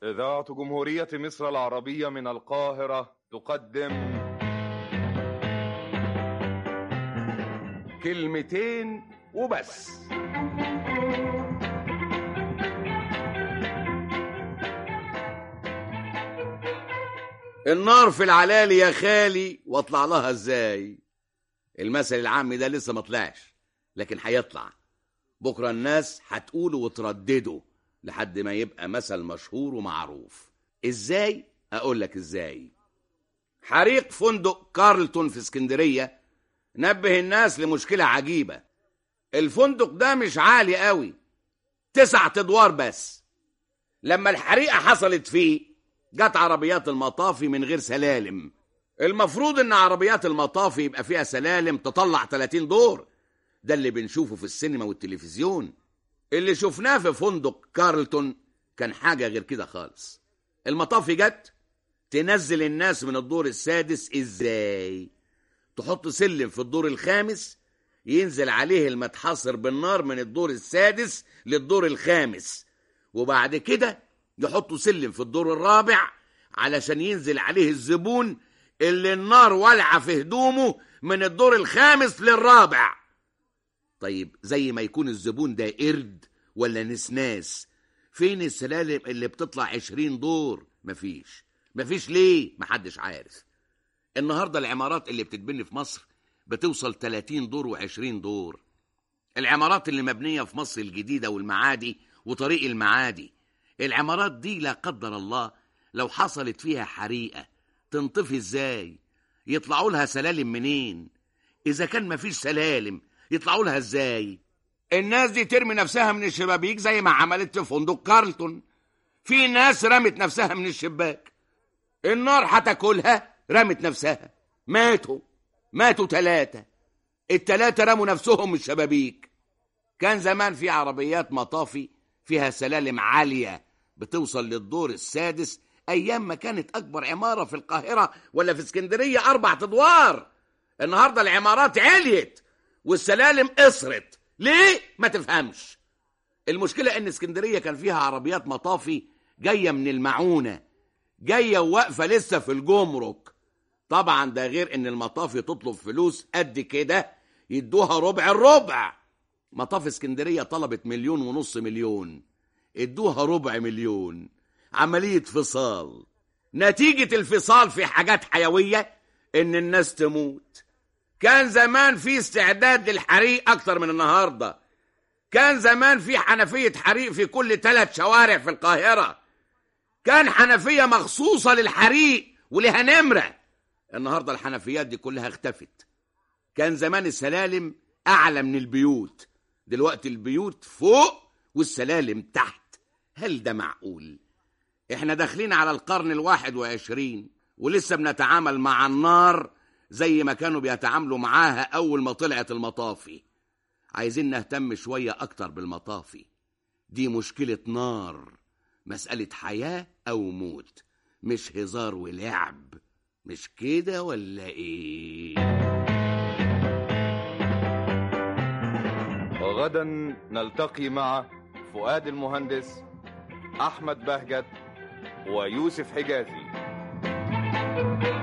إذاعة جمهورية مصر العربية من القاهرة تقدم كلمتين وبس. النار في العلالي يا خالي واطلع لها ازاي؟ المثل العام ده لسه ما طلعش، لكن هيطلع بكره. الناس هتقوله وتردده لحد ما يبقى مثل مشهور ومعروف. ازاي؟ اقول لك ازاي. حريق فندق كارلتون في اسكندرية نبه الناس لمشكلة عجيبة. الفندق ده مش عالي قوي، 9 أدوار بس. لما الحريقة حصلت فيه جت عربيات المطافي من غير سلالم. المفروض ان عربيات المطافي يبقى فيها سلالم تطلع 30 دور. ده اللي بنشوفه في السينما والتلفزيون. اللي شفناه في فندق كارلتون كان حاجة غير كده خالص. المطافي جت تنزل الناس من الدور السادس. ازاي؟ تحط سلم في الدور الخامس ينزل عليه المتحصر بالنار من الدور السادس للدور الخامس، وبعد كده يحطوا سلم في الدور الرابع علشان ينزل عليه الزبون اللي النار والعة في هدومه من الدور الخامس للرابع. طيب زي ما يكون الزبون ده قرد ولا نسناس، فين السلالم اللي بتطلع 20 دور؟ مفيش ليه؟ محدش عارف. النهاردة العمارات اللي بتتبني في مصر بتوصل 30 دور و20 دور. العمارات اللي مبنية في مصر الجديدة والمعادي وطريق المعادي، العمارات دي لا قدر الله لو حصلت فيها حريقة تنطفي ازاي؟ يطلعوا لها سلالم منين؟ اذا كان مفيش سلالم يطلعوا لها ازاي؟ الناس دي ترمي نفسها من الشبابيك زي ما عملت في فندق كارلتون. في ناس رمت نفسها من الشباك، النار هتاكلها، رمت نفسها، ماتوا 3. ال3 رموا نفسهم من الشبابيك. كان زمان في عربيات مطافي فيها سلالم عالية بتوصل للدور السادس، ايام ما كانت اكبر عمارة في القاهرة ولا في اسكندرية 4 أدوار. النهاردة العمارات عليت والسلالم قصرت. ليه؟ ما تفهمش. المشكلة ان اسكندرية كان فيها عربيات مطافي جاية من المعونة، جاية وواقفة لسه في الجمرك. طبعا ده غير ان المطافي تطلب فلوس قد كده يدوها ربع الربع. مطافي اسكندرية طلبت 1.5 مليون، ادوها ربع مليون. عملية فصال. نتيجة الفصال في حاجات حيوية ان الناس تموت. كان زمان في استعداد للحريق اكتر من النهاردة. كان زمان في حنفية حريق في كل 3 شوارع في القاهرة. كان حنفية مخصوصة للحريق ولها نمرة. النهاردة الحنفيات دي كلها اختفت. كان زمان السلالم اعلى من البيوت، دلوقتي البيوت فوق والسلالم تحت. هل ده معقول؟ احنا داخلين على القرن 21 ولسه بنتعامل مع النار زي ما كانوا بيتعاملوا معاها اول ما طلعت المطافي. عايزين نهتم شوية اكتر بالمطافي. دي مشكلة نار، مسألة حياة او موت، مش هزار ولعب. مش كده ولا ايه؟ وغدا نلتقي مع فؤاد المهندس، أحمد بهجت، ويوسف حجازي.